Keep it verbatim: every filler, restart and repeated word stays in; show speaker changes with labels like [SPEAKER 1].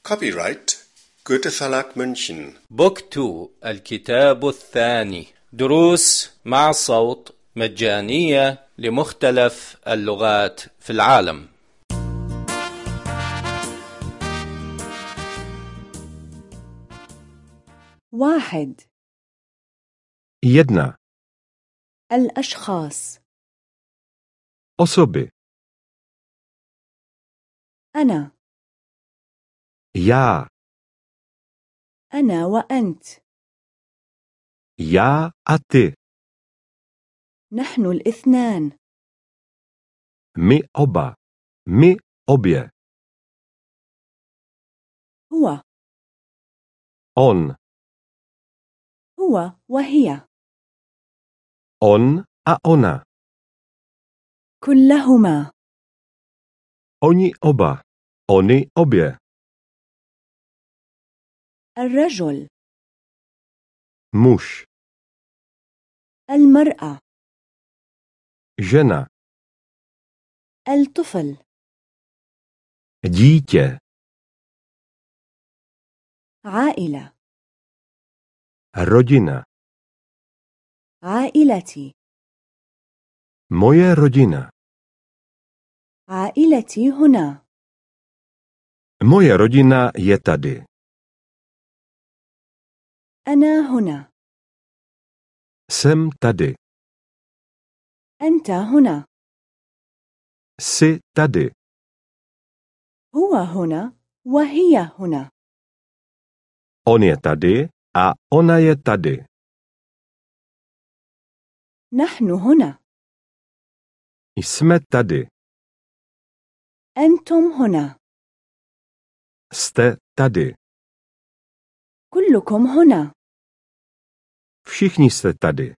[SPEAKER 1] Copyright Goethe Verlag München.
[SPEAKER 2] بوك تو الكتاب الثاني. دروس مع صوت مجانية لمختلف اللغات في العالم.
[SPEAKER 3] واحد.
[SPEAKER 4] Jedna.
[SPEAKER 3] الأشخاص.
[SPEAKER 4] Osoby.
[SPEAKER 3] أنا.
[SPEAKER 4] Ja.
[SPEAKER 3] أنا وأنت.
[SPEAKER 4] Ja a ty.
[SPEAKER 3] نحن الاثنان.
[SPEAKER 4] My oba. My obie.
[SPEAKER 3] هو.
[SPEAKER 4] On.
[SPEAKER 3] هو وهي.
[SPEAKER 4] On a ona.
[SPEAKER 3] كلهما.
[SPEAKER 4] Oni oba. Oni obie.
[SPEAKER 3] الرجل.
[SPEAKER 4] Muž.
[SPEAKER 3] المرأة.
[SPEAKER 4] Žena.
[SPEAKER 3] الطفل.
[SPEAKER 4] Dítě.
[SPEAKER 3] عائلة.
[SPEAKER 4] Rodina.
[SPEAKER 3] عائلتي.
[SPEAKER 4] Moje rodina.
[SPEAKER 3] عائلتي هنا.
[SPEAKER 4] Moje rodina je tady.
[SPEAKER 3] أنا هنا.
[SPEAKER 4] Jsem tady.
[SPEAKER 3] أنت هنا.
[SPEAKER 4] Jsi tady.
[SPEAKER 3] هو هنا وهي هنا.
[SPEAKER 4] On je tady a ona je tady.
[SPEAKER 3] نحن هنا.
[SPEAKER 4] Jsme tady.
[SPEAKER 3] أنتم هنا.
[SPEAKER 4] Jste tady.
[SPEAKER 3] كلكم هنا.
[SPEAKER 4] Všichni jste tady.